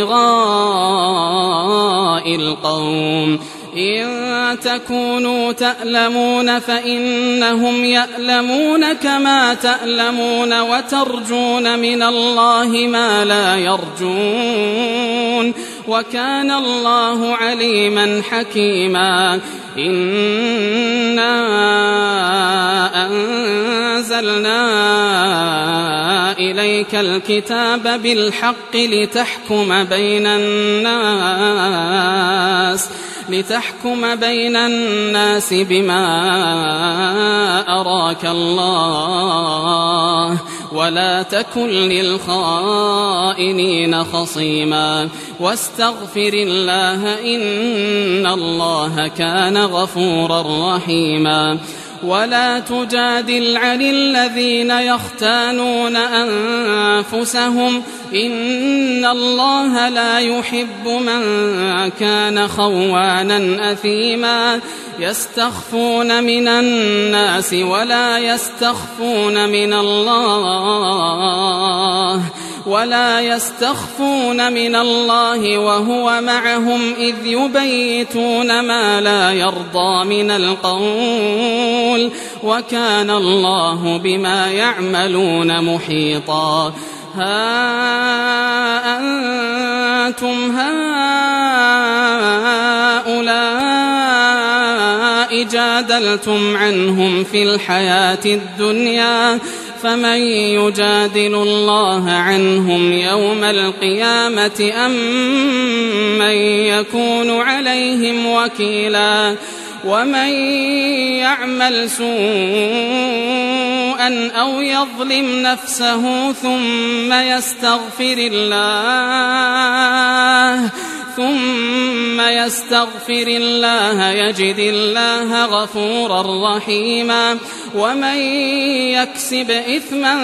ابتغاء القوم إن تكونوا تألمون فإنهم يألمون كما تألمون وترجون من الله ما لا يرجون وكان الله عليما حكيما. إنا أنزلنا إليك الكتاب بالحق لتحكم بين الناس بما أراك الله ولا تكن للخائنين خصيما واستغفر الله إن الله كان غفورا رحيما. ولا تجادل عن الذين يختانون أنفسهم إن الله لا يحب من كان خوانا أثيما. يستخفون من الناس ولا يستخفون من الله وهو معهم إذ يبيتون ما لا يرضى من القول وكان الله بما يعملون محيطا. ها أنتم هؤلاء جادلتم عنهم في الحياة الدنيا فمن يجادل الله عنهم يوم القيامة أم من يكون عليهم وكيلا. ومن يعمل سوءا أو يظلم نفسه ثم يستغفر الله يجد الله غفورا رحيما. ومن يكسب إثما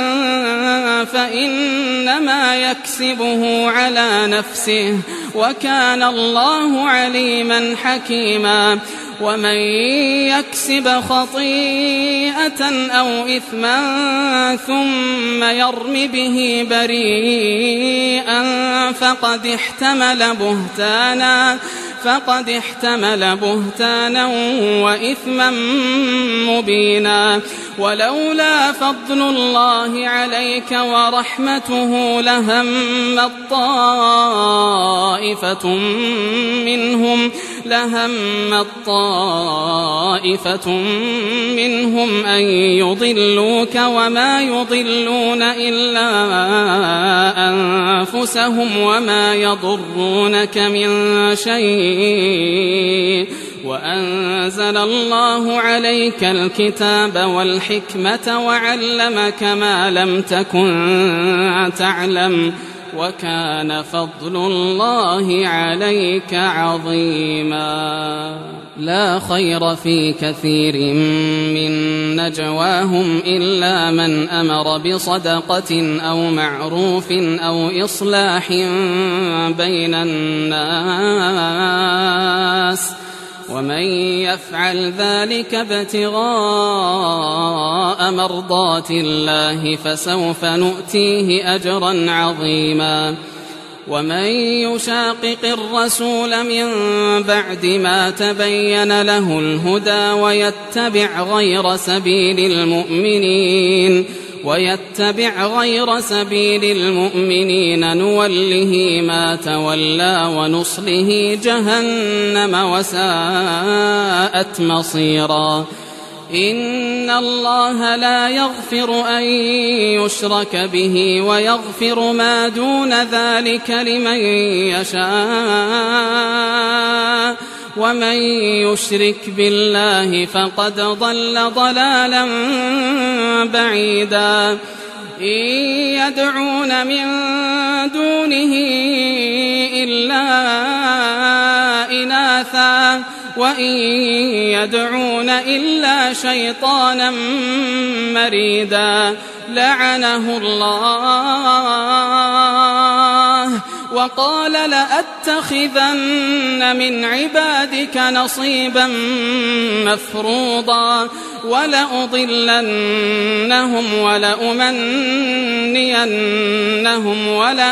فإنما يكسبه على نفسه وكان الله عليما حكيما. ومن يكسب خطيئة أو إثما ثم يرم به بريئا فقد احتمل بهتانا وإثما مبينا. ولولا فضل الله عليك ورحمته لهمت طائفة لهمت طائفة منهم أن يضلوك وما يضلون إلا أنفسهم وما يضرونك من شيء وأنزل الله عليك الكتاب والحكمة وعلمك ما لم تكن تعلم وكان فضل الله عليك عظيما. لا خير في كثير من نجواهم إلا من أمر بصدقة أو معروف أو إصلاح بين الناس ومن يفعل ذلك ابتغاء مرضات الله فسوف نؤتيه أجرا عظيما. ومن يشاقق الرسول من بعد ما تبين له الهدى ويتبع غير سبيل المؤمنين نوله ما تولى ونصله جهنم وساءت مصيرا. إن الله لا يغفر أن يشرك به ويغفر ما دون ذلك لمن يشاء ومن يشرك بالله فقد ضل ضلالا بعيدا. إن يدعون من دونه إلا إناثا وإن يدعون إلا شيطانا مريدا لعنه الله وقال لأتخذن من عبادك نصيبا مفروضا ولأضلنهم ولأمنينهم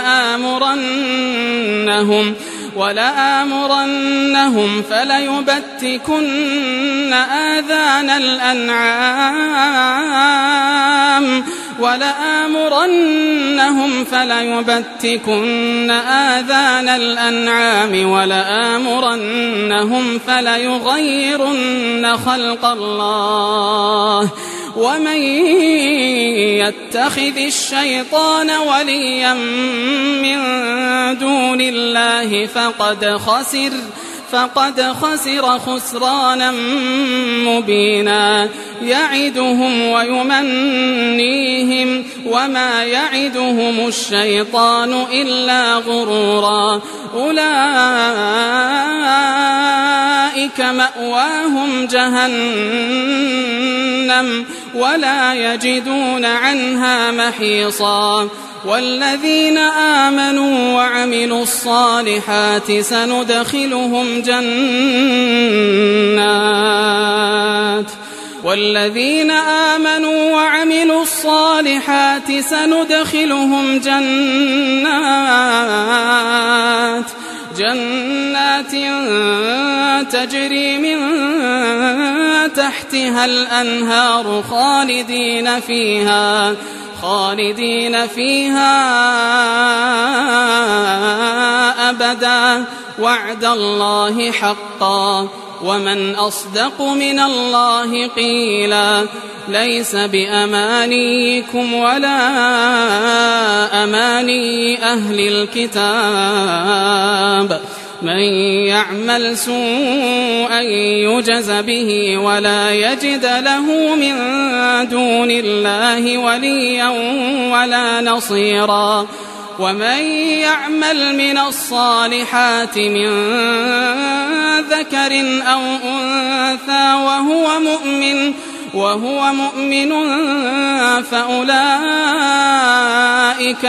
ولآمرنهم فليبتكن آذان الأنعام ولآمرنهم فليغيرن خلق الله ومن يتخذ الشيطان وليا من دون الله فقد خسر خسرانا مبينا. يعدهم ويمنيهم وما يعدهم الشيطان إلا غرورا. أولئك مأواهم جهنم ولا يجدون عنها محيصا. والذين آمنوا وعملوا الصالحات سندخلهم جنات تجري من تحتها الأنهار خالدين فيها أبدا وعد الله حقا ومن أصدق من الله قيلا. ليس بأمانيكم ولا أماني أهل الكتاب من يعمل سوءا يجز به ولا يجد له من دون الله وليا ولا نصيرا. ومن يعمل من الصالحات من ذكر أو أنثى وهو مؤمن فأولئك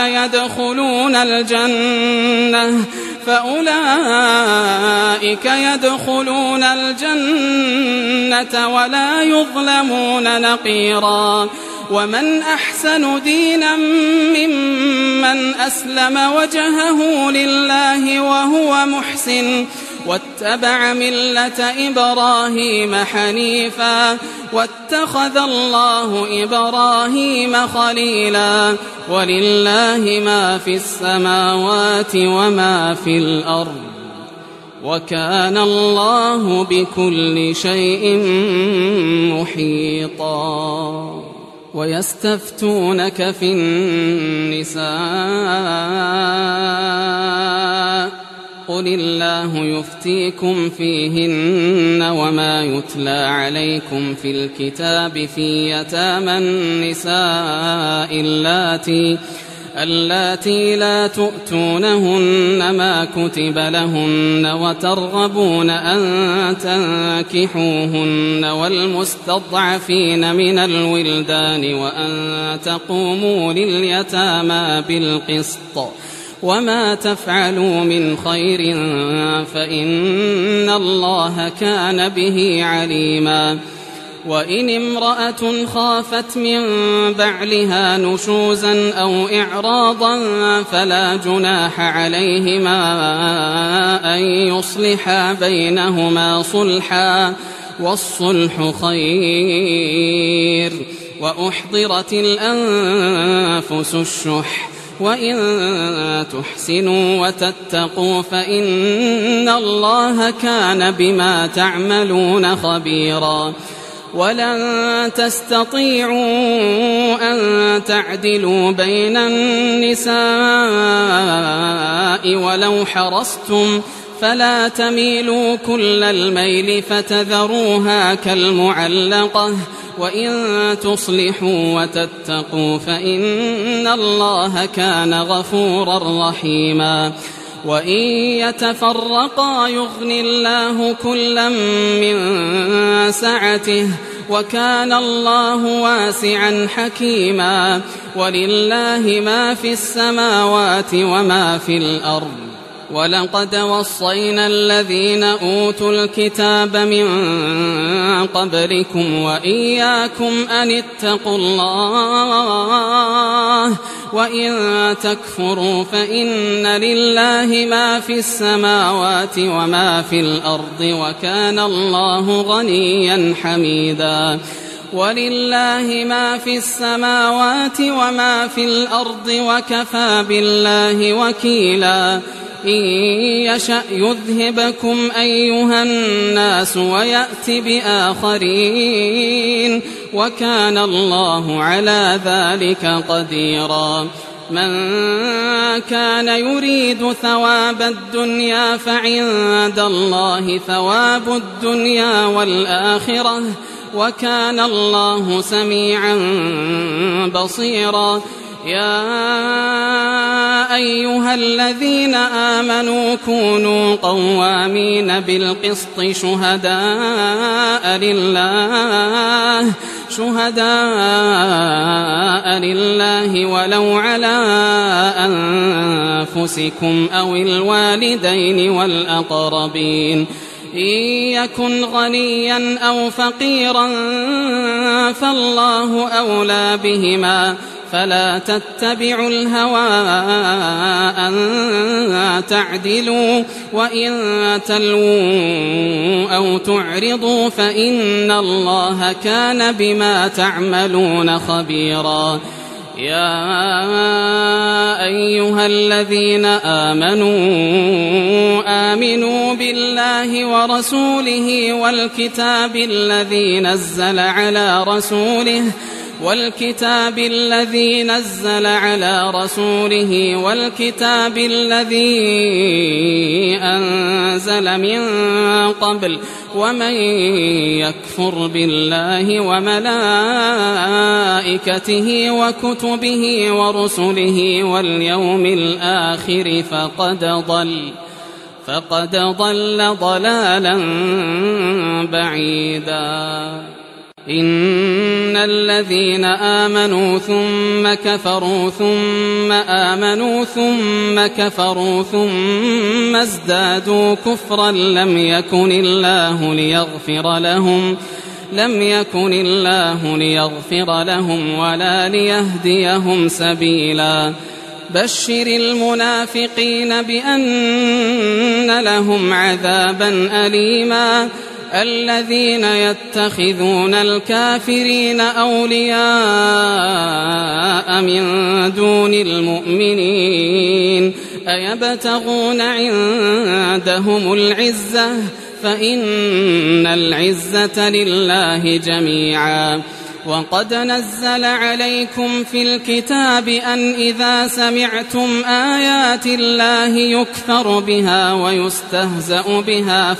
يدخلون الجنة ولا يظلمون نقيرا. ومن أحسن دينا ممن أسلم وجهه لله وهو محسن واتبع ملة إبراهيم حنيفا واتخذ الله إبراهيم خليلا. ولله ما في السماوات وما في الأرض وكان الله بكل شيء محيطا. ويستفتونك في النساء قل الله يفتيكم فيهن وما يتلى عليكم في الكتاب في يتامى النساء اللاتي لا تؤتونهن ما كتب لهن وترغبون أن تنكحوهن والمستضعفين من الولدان وأن تقوموا لليتامى بالقسط وما تفعلوا من خير فإن الله كان به عليما. وإن امرأة خافت من بعلها نشوزا أو إعراضا فلا جناح عليهما أن يصلحا بينهما صلحا والصلح خير. وأحضرت الأنفس الشح وإن تحسنوا وتتقوا فإن الله كان بما تعملون خبيرا. ولن تستطيعوا أن تعدلوا بين النساء ولو حرصتم فلا تميلوا كل الميل فتذروها كالمعلقة وإن تصلحوا وتتقوا فإن الله كان غفورا رحيما. وإن يتفرقا يغن الله كلا من سعته وكان الله واسعا حكيما. ولله ما في السماوات وما في الأرض. ولقد وصينا الذين أوتوا الكتاب من قبلكم وإياكم أن اتقوا الله وإن تكفروا فإن لله ما في السماوات وما في الأرض وكان الله غنيا حميدا. ولله ما في السماوات وما في الأرض وكفى بالله وكيلا. إن يشأ يذهبكم أيها الناس ويأت بآخرين وكان الله على ذلك قديرا. من كان يريد ثواب الدنيا فعند الله ثواب الدنيا والآخرة وكان الله سميعا بصيرا. يا أيها الذين آمنوا كونوا قوامين بالقسط شهداء لله ولو على أنفسكم أو الوالدين والأقربين. إن يكن غنيا أو فقيرا فالله أولى بهما فلا تتبعوا الهوى أن تعدلوا وإن تلووا أو تعرضوا فإن الله كان بما تعملون خبيرا. يا أيها الذين آمنوا بالله ورسوله والكتاب الذي نزل على رسوله والكتاب الذي أنزل من قبل ومن يكفر بالله وملائكته وكتبه ورسله واليوم الآخر فقد ضل ضلالا بعيدا. إن الذين آمنوا ثم كفروا ثم آمنوا ثم كفروا ثم ازدادوا كفرا لم يكن الله ليغفر لهم ولا ليهديهم سبيلا. بشر المنافقين بأن لهم عذابا أليما. الذين يتخذون الكافرين أولياء من دون المؤمنين أيبتغون عندهم العزة فإن العزة لله جميعا. وقد نزل عليكم في الكتاب أن إذا سمعتم آيات الله يكفر بها ويستهزأ بها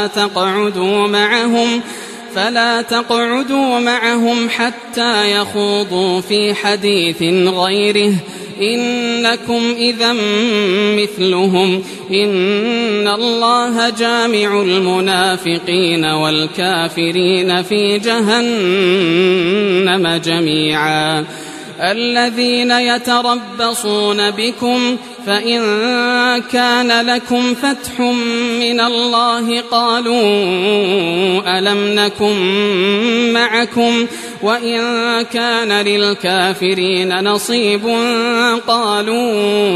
فلا تقعدوا معهم حتى يخوضوا في حديث غيره إنكم إذا مثلهم إن الله جامع المنافقين والكافرين في جهنم جميعا. الذين يتربصون بكم فإن كان لكم فتح من الله قالوا ألم نكن معكم وإن كان للكافرين نصيب قالوا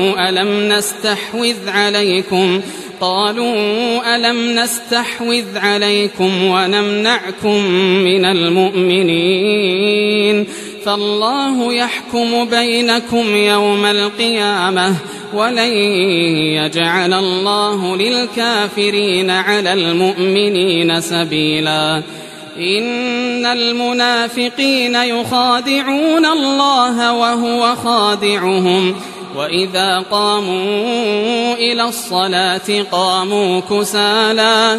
ألم نستحوذ عليكم ونمنعكم من المؤمنين فالله يحكم بينكم يوم القيامة ولن يجعل الله للكافرين على المؤمنين سبيلا. إن المنافقين يخادعون الله وهو خادعهم وإذا قاموا إلى الصلاة قاموا كسالى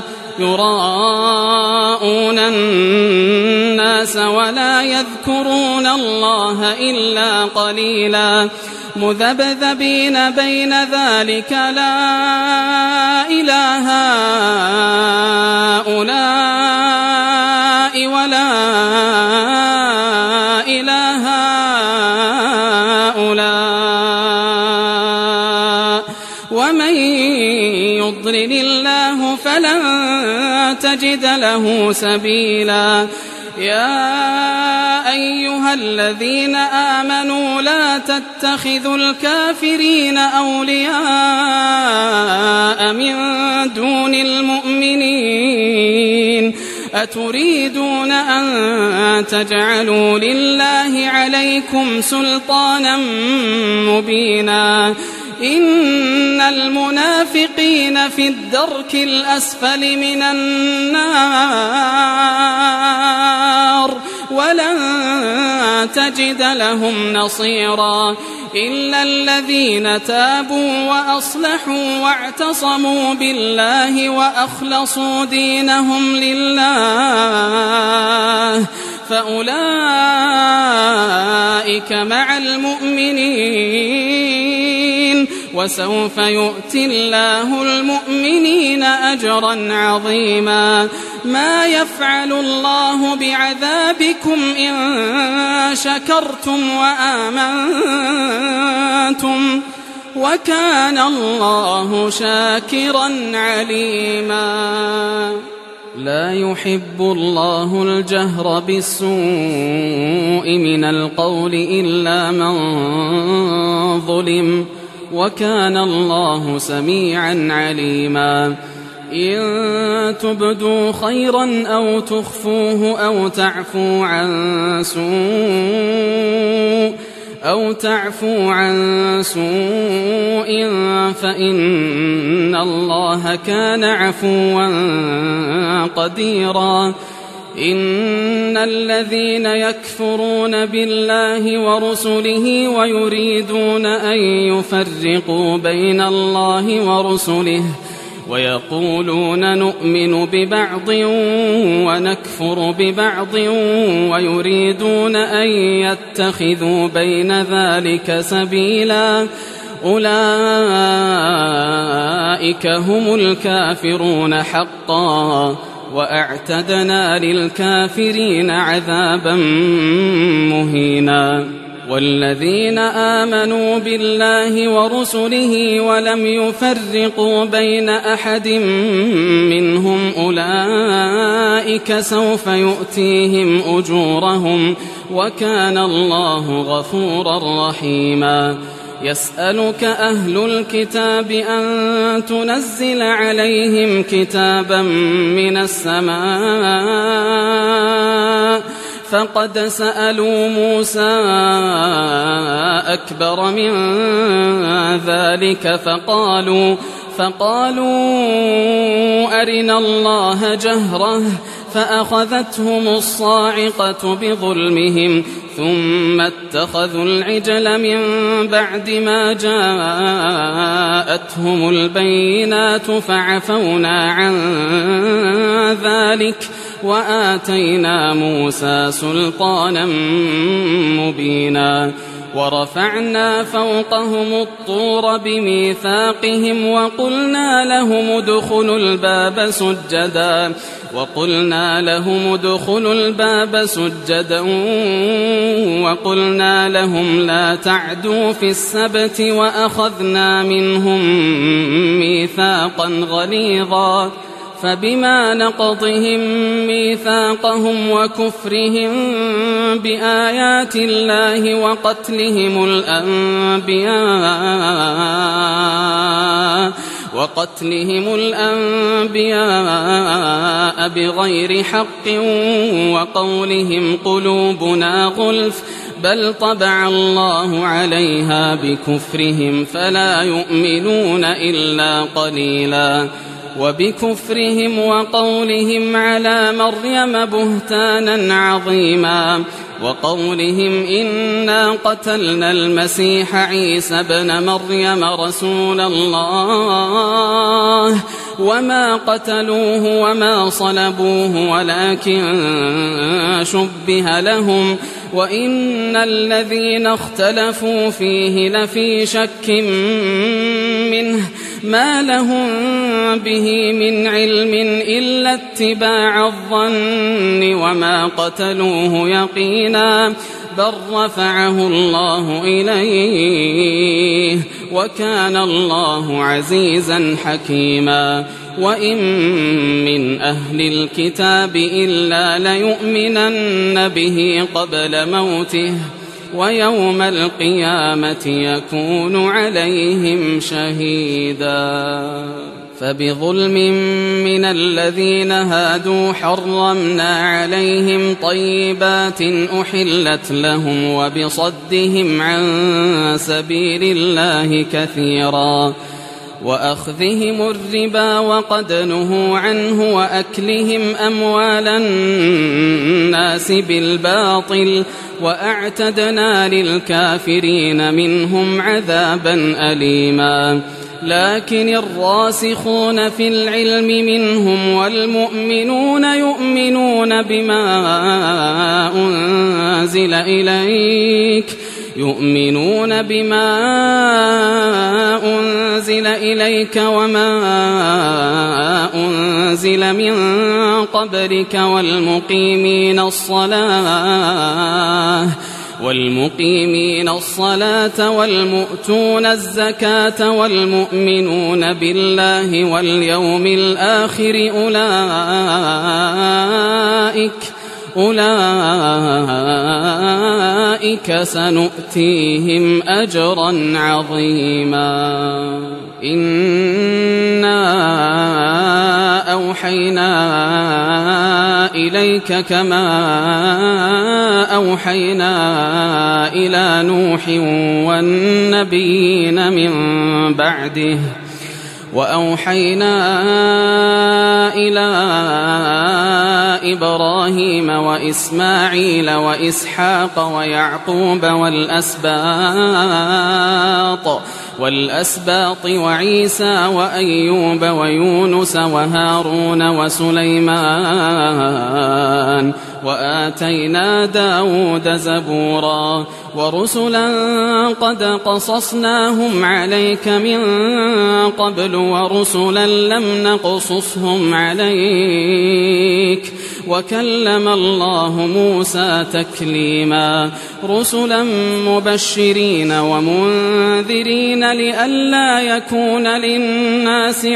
يراءون الناس ولا يذكرون الله إلا قليلا مذبذبين بين ذلك لا إله هؤلاء ولا إله هؤلاء ومن يضلل الله فلن تجد له سبيلا. يا أيها الذين آمنوا لا تتخذوا الكافرين أولياء من دون المؤمنين أتريدون أن تجعلوا لله عليكم سلطانا مبينا. إن المنافقين في الدرك الأسفل من النار ولن تجد لهم نصيرا إلا الذين تابوا وأصلحوا واعتصموا بالله وأخلصوا دينهم لله فأولئك مع المؤمنين وسوف يؤتي الله المؤمنين أجرا عظيما. ما يفعل الله بعذابكم إن شكرتم وآمنتم وكان الله شاكرا عليما. لا يحب الله الجهر بالسوء من القول إلا من ظلم وكان الله سميعا عليما. إن تبدوا خيرا أو تخفوه أو تعفو عن سوء فإن الله كان عفوا قديرا. إن الذين يكفرون بالله ورسله ويريدون أن يفرقوا بين الله ورسله ويقولون نؤمن ببعض ونكفر ببعض ويريدون أن يتخذوا بين ذلك سبيلا أولئك هم الكافرون حقا وأعتدنا للكافرين عذابا مهينا. والذين آمنوا بالله ورسله ولم يفرقوا بين أحد منهم أولئك سوف يؤتيهم أجورهم وكان الله غفورا رحيما. يسألك أهل الكتاب أن تنزل عليهم كتابا من السماء فقد سألوا موسى أكبر من ذلك فقالوا أرنا الله جهرة فأخذتهم الصاعقة بظلمهم ثم اتخذوا العجل من بعد ما جاءتهم البينات فعفونا عن ذلك وآتينا موسى سلطانا مبينا ورفعنا فوقهم الطور بميثاقهم وقلنا لهم ادخلوا الباب سجدا وقلنا لهم لا تعدوا في السبت وأخذنا منهم ميثاقا غليظا فبما نقضهم ميثاقهم وكفرهم بآيات الله وقتلهم الأنبياء بغير حق وقولهم قلوبنا غلف بل طبع الله عليها بكفرهم فلا يؤمنون إلا قليلا وبكفرهم وقولهم على مريم بهتانا عظيما وقولهم إنا قتلنا المسيح عيسى ابن مريم رسول الله وما قتلوه وما صلبوه ولكن شبه لهم وإن الذين اختلفوا فيه لفي شك منه ما لهم به من علم إلا اتباع الظن وما قتلوه يقينا بل رفعه الله إليه وكان الله عزيزا حكيما وإن من أهل الكتاب إلا ليؤمنن به قبل موته ويوم القيامة يكون عليهم شهيدا فبظلم من الذين هادوا حرمنا عليهم طيبات أحلت لهم وبصدهم عن سبيل الله كثيرا وأخذهم الربا وقد نهوا عنه وأكلهم أموال الناس بالباطل وأعتدنا للكافرين منهم عذابا أليما لكن الراسخون في العلم منهم والمؤمنون يؤمنون بما أنزل إليك وما أنزل من قبلك والمقيمين الصلاة والمؤتون الزكاة والمؤمنون بالله واليوم الآخر أولئك سنؤتيهم أجرا عظيما إنا أوحينا إليك كما أوحينا إلى نوح والنبيين من بعده وأوحينا إلى إبراهيم وإسماعيل وإسحاق ويعقوب والأسباط وعيسى وأيوب ويونس وهارون وسليمان وآتينا داود زبورا ورسلا قد قصصناهم عليك من قبل ورسلا لم نقصصهم عليك وكلم الله موسى تكليما رسلا مبشرين ومنذرين لئلا يكون للناس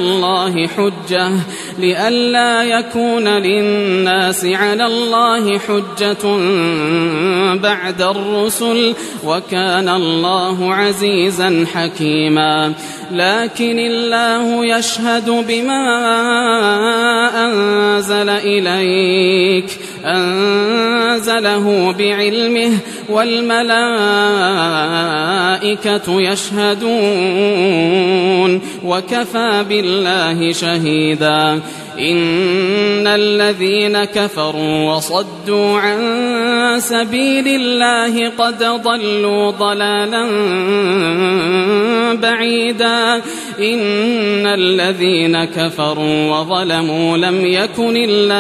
على الله حجة بعد الرسل وكان الله عزيزا حكيما لكن الله يشهد بما أنزل إليك أنزله بعلمه والملائكة يشهدون وكفى بالله شهيدا إن الذين كفروا وصدوا عن سبيل الله قد ضلوا ضلالا بعيدا إن الذين كفروا وظلموا لم يكن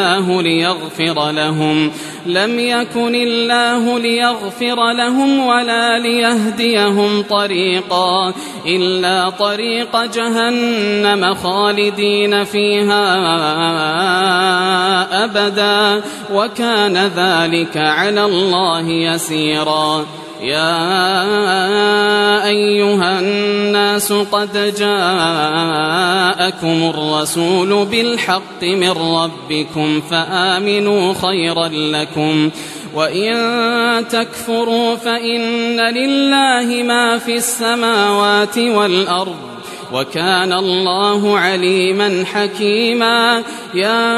الله ليغفر لهم ولا ليهديهم طريقا إلا طريق جهنم خالدين فيها أبدا وكان ذلك على الله يسيرا يا أيها الناس قد جاءكم الرسول بالحق من ربكم فآمنوا خيرا لكم وإن تكفروا فإن لله ما في السماوات والأرض وكان الله عليما حكيما يا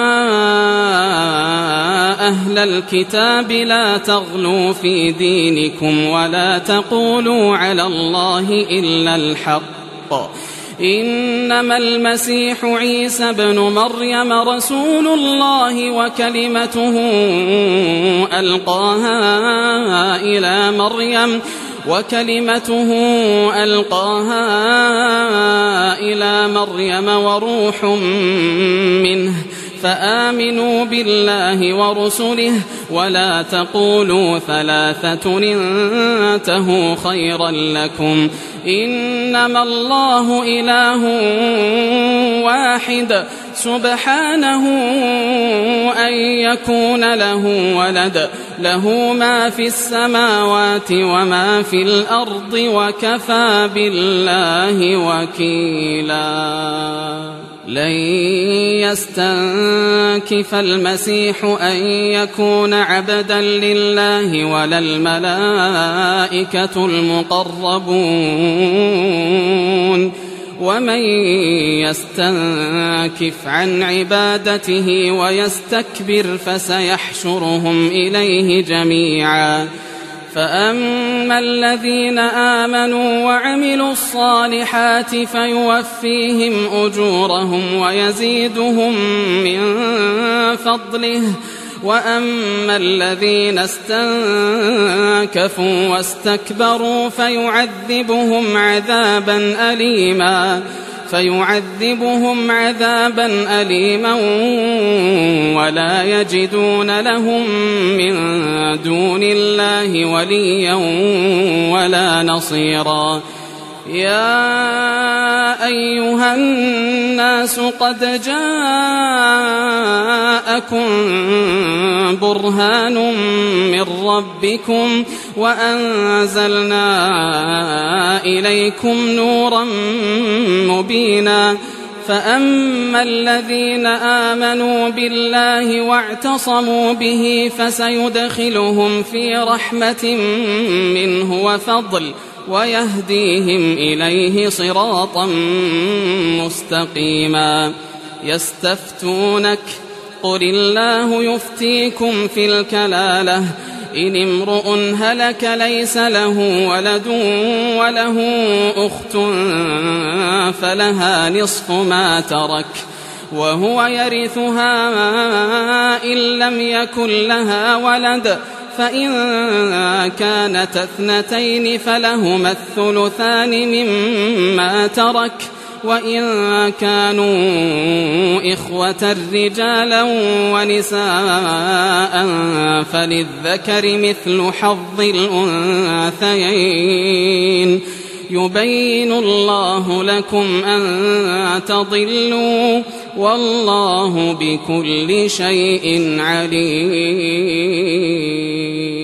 أهل الكتاب لا تغلوا في دينكم ولا تقولوا على الله إلا الحق إنما المسيح عيسى ابن مريم رسول الله وكلمته ألقاها إلى مريم وروح منه فآمنوا بالله ورسله ولا تقولوا ثلاثة انتهوا خيرا لكم إنما الله إله واحد سبحانه أن يكون له ولد له ما في السماوات وما في الأرض وكفى بالله وكيلا لن يستنكف المسيح أن يكون عبدا لله ولا الملائكة المقربون ومن يستنكف عن عبادته ويستكبر فسيحشرهم إليه جميعا فأما الذين آمنوا وعملوا الصالحات فيوفيهم أجورهم ويزيدهم من فضله وأما الذين استنكفوا واستكبروا فيعذبهم عذابا أليما ولا يجدون لهم من دون الله وليا ولا نصيرا يا أيها الناس قد جاءكم برهان من ربكم وأنزلنا إليكم نورا مبينا فأما الذين آمنوا بالله واعتصموا به فسيدخلهم في رحمة منه وفضل ويهديهم إليه صراطا مستقيما يستفتونك قل الله يفتيكم في الكلالة إن امرؤ هلك ليس له ولد وله أخت فلها نصف ما ترك وهو يرثها إن لم يكن لها ولد فإن كانت اثنتين فلهما الثلثان مما ترك وإن كانوا إخوة رجالا ونساء فللذكر مثل حظ الأنثيين يبين الله لكم أن تضلوا والله بكل شيء عليم